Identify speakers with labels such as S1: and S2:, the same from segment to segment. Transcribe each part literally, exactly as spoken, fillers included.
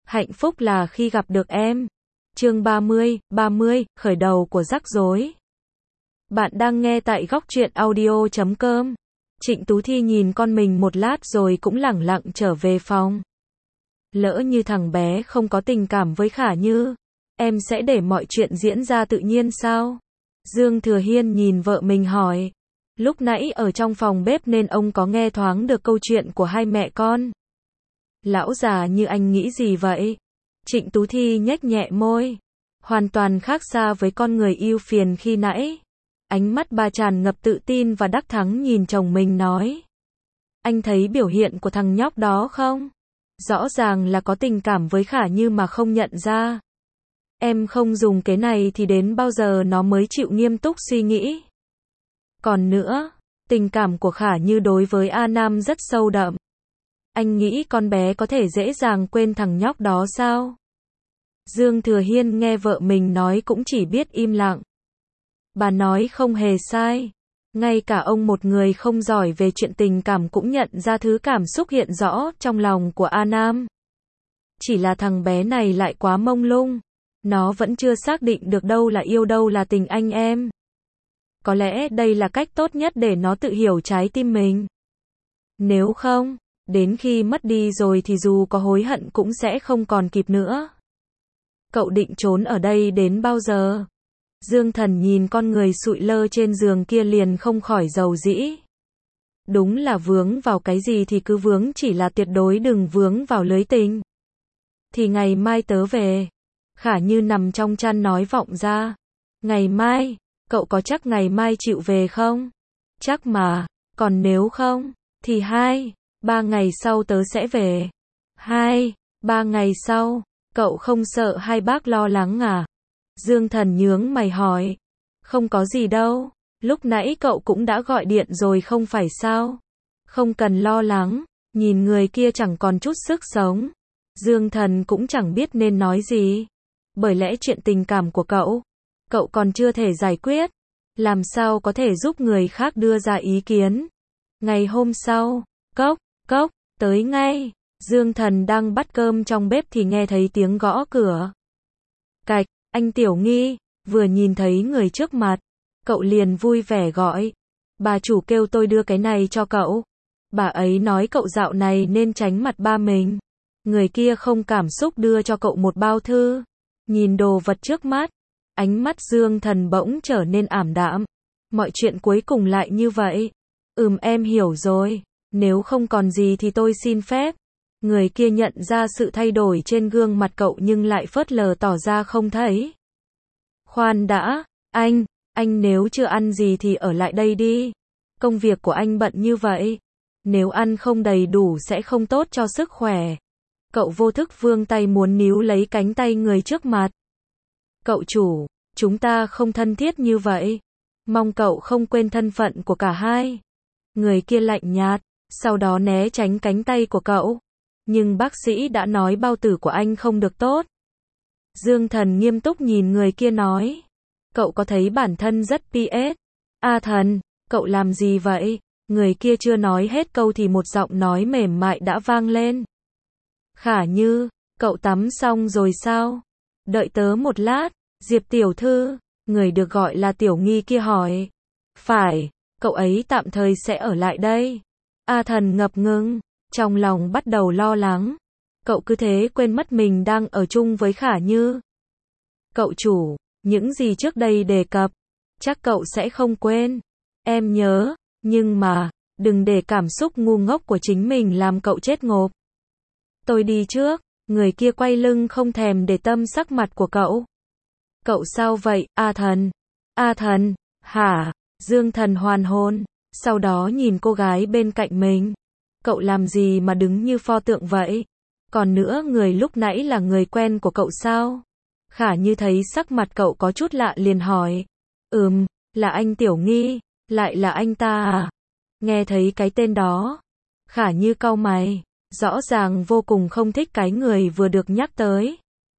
S1: Hạnh phúc là khi gặp được em. Chương ba mươi, ba mươi, khởi đầu của rắc rối. Bạn đang nghe tại góc truyện audio chấm com. Trịnh Tú Thi nhìn con mình một lát rồi cũng lẳng lặng trở về phòng. Lỡ như thằng bé không có tình cảm với Khả Như, em sẽ để mọi chuyện diễn ra tự nhiên sao? Dương Thừa Hiên nhìn vợ mình hỏi. Lúc nãy ở trong phòng bếp nên ông có nghe thoáng được câu chuyện của hai mẹ con. Lão già như anh nghĩ gì vậy? Trịnh Tú Thi nhếch nhẹ môi. Hoàn toàn khác xa với con người ưu phiền khi nãy. Ánh mắt bà tràn ngập tự tin và đắc thắng nhìn chồng mình nói. Anh thấy biểu hiện của thằng nhóc đó không? Rõ ràng là có tình cảm với Khả Như mà không nhận ra. Em không dùng cái này thì đến bao giờ nó mới chịu nghiêm túc suy nghĩ. Còn nữa, tình cảm của Khả Như đối với A Nam rất sâu đậm. Anh nghĩ con bé có thể dễ dàng quên thằng nhóc đó sao? Dương Thừa Hiên nghe vợ mình nói cũng chỉ biết im lặng. Bà nói không hề sai. Ngay cả ông một người không giỏi về chuyện tình cảm cũng nhận ra thứ cảm xúc hiện rõ trong lòng của A Nam. Chỉ là thằng bé này lại quá mông lung. Nó vẫn chưa xác định được đâu là yêu đâu là tình anh em. Có lẽ đây là cách tốt nhất để nó tự hiểu trái tim mình. Nếu không, đến khi mất đi rồi thì dù có hối hận cũng sẽ không còn kịp nữa. Cậu định trốn ở đây đến bao giờ? Dương Thần nhìn con người sụi lơ trên giường kia liền không khỏi rầu rĩ. Đúng là vướng vào cái gì thì cứ vướng, chỉ là tuyệt đối đừng vướng vào lưới tình. Thì ngày mai tớ về. Khả Như nằm trong chăn nói vọng ra. Ngày mai, cậu có chắc ngày mai chịu về không? Chắc mà, còn nếu không, thì hai, ba ngày sau tớ sẽ về. Hai, ba ngày sau, cậu không sợ hai bác lo lắng à? Dương Thần nhướng mày hỏi. Không có gì đâu, lúc nãy cậu cũng đã gọi điện rồi không phải sao? Không cần lo lắng, nhìn người kia chẳng còn chút sức sống. Dương Thần cũng chẳng biết nên nói gì. Bởi lẽ chuyện tình cảm của cậu, cậu còn chưa thể giải quyết. Làm sao có thể giúp người khác đưa ra ý kiến? Ngày hôm sau, cốc, cốc, tới ngay. Dương Thần đang bắt cơm trong bếp thì nghe thấy tiếng gõ cửa. Cạch, anh Tiểu Nghi, vừa nhìn thấy người trước mặt, cậu liền vui vẻ gọi. Bà chủ kêu tôi đưa cái này cho cậu. Bà ấy nói cậu dạo này nên tránh mặt ba mình. Người kia không cảm xúc đưa cho cậu một bao thư. Nhìn đồ vật trước mắt, ánh mắt Dương Thần bỗng trở nên ảm đạm. Mọi chuyện cuối cùng lại như vậy. Ừm, em hiểu rồi. Nếu không còn gì thì tôi xin phép. Người kia nhận ra sự thay đổi trên gương mặt cậu nhưng lại phớt lờ tỏ ra không thấy. Khoan đã, anh, anh nếu chưa ăn gì thì ở lại đây đi. Công việc của anh bận như vậy. Nếu ăn không đầy đủ sẽ không tốt cho sức khỏe. Cậu vô thức vươn tay muốn níu lấy cánh tay người trước mặt. Cậu chủ, chúng ta không thân thiết như vậy. Mong cậu không quên thân phận của cả hai. Người kia lạnh nhạt, sau đó né tránh cánh tay của cậu. Nhưng bác sĩ đã nói bao tử của anh không được tốt. Dương Thần nghiêm túc nhìn người kia nói. Cậu có thấy bản thân rất pê ét? A Thần, cậu làm gì vậy? Người kia chưa nói hết câu thì một giọng nói mềm mại đã vang lên. Khả Như, cậu tắm xong rồi sao? Đợi tớ một lát. Diệp tiểu thư, người được gọi là Tiểu Nghi kia hỏi. Phải, cậu ấy tạm thời sẽ ở lại đây. A Thần ngập ngừng, trong lòng bắt đầu lo lắng. Cậu cứ thế quên mất mình đang ở chung với Khả Như. Cậu chủ, những gì trước đây đề cập, chắc cậu sẽ không quên. Em nhớ, nhưng mà, đừng để cảm xúc ngu ngốc của chính mình làm cậu chết ngộp. Tôi đi trước. Người kia quay lưng không thèm để tâm sắc mặt của cậu. Cậu sao vậy, A Thần? A Thần, hả? Dương Thần hoàn hồn, sau đó nhìn cô gái bên cạnh mình. Cậu làm gì mà đứng như pho tượng vậy? Còn nữa, người lúc nãy là người quen của cậu sao? Khả Như thấy sắc mặt cậu có chút lạ liền hỏi. Ừm, là anh Tiểu Nghi, lại là anh ta à? Nghe thấy cái tên đó, Khả Như cau mày. Rõ ràng vô cùng không thích cái người vừa được nhắc tới.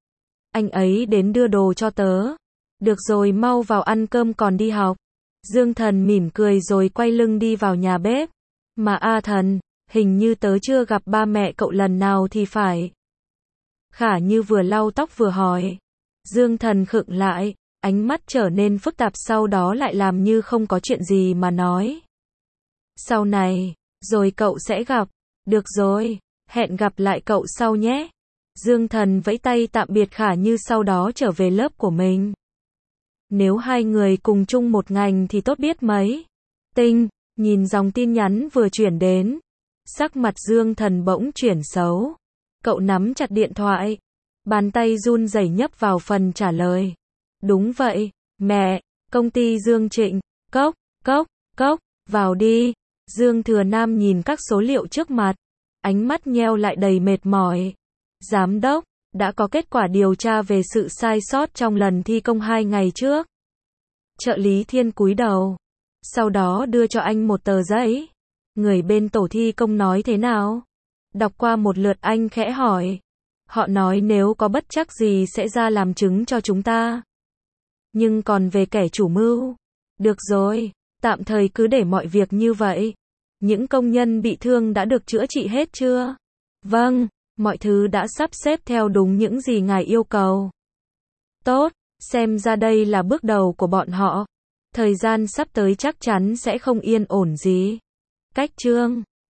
S1: Anh ấy đến đưa đồ cho tớ. Được rồi, mau vào ăn cơm còn đi học. Dương Thần mỉm cười rồi quay lưng đi vào nhà bếp. Mà A Thần, hình như tớ chưa gặp ba mẹ cậu lần nào thì phải. Khả Như vừa lau tóc vừa hỏi. Dương Thần khựng lại, ánh mắt trở nên phức tạp, sau đó lại làm như không có chuyện gì mà nói. Sau này, rồi cậu sẽ gặp. Được rồi, hẹn gặp lại cậu sau nhé. Dương Thần vẫy tay tạm biệt Khả Như, sau đó trở về lớp của mình. Nếu hai người cùng chung một ngành thì tốt biết mấy. Tinh, nhìn dòng tin nhắn vừa chuyển đến. Sắc mặt Dương Thần bỗng chuyển xấu. Cậu nắm chặt điện thoại. Bàn tay run rẩy nhấp vào phần trả lời. Đúng vậy, mẹ, công ty Dương Trịnh. Cốc, cốc, cốc, vào đi. Dương Thừa Nam nhìn các số liệu trước mặt. Ánh mắt nheo lại đầy mệt mỏi. Giám đốc, đã có kết quả điều tra về sự sai sót trong lần thi công hai ngày trước. Trợ lý Thiên cúi đầu. Sau đó đưa cho anh một tờ giấy. Người bên tổ thi công nói thế nào? Đọc qua một lượt anh khẽ hỏi. Họ nói nếu có bất trắc gì sẽ ra làm chứng cho chúng ta. Nhưng còn về kẻ chủ mưu? Được rồi, tạm thời cứ để mọi việc như vậy. Những công nhân bị thương đã được chữa trị hết chưa? Vâng, mọi thứ đã sắp xếp theo đúng những gì ngài yêu cầu. Tốt, xem ra đây là bước đầu của bọn họ. Thời gian sắp tới chắc chắn sẽ không yên ổn gì. Cách chương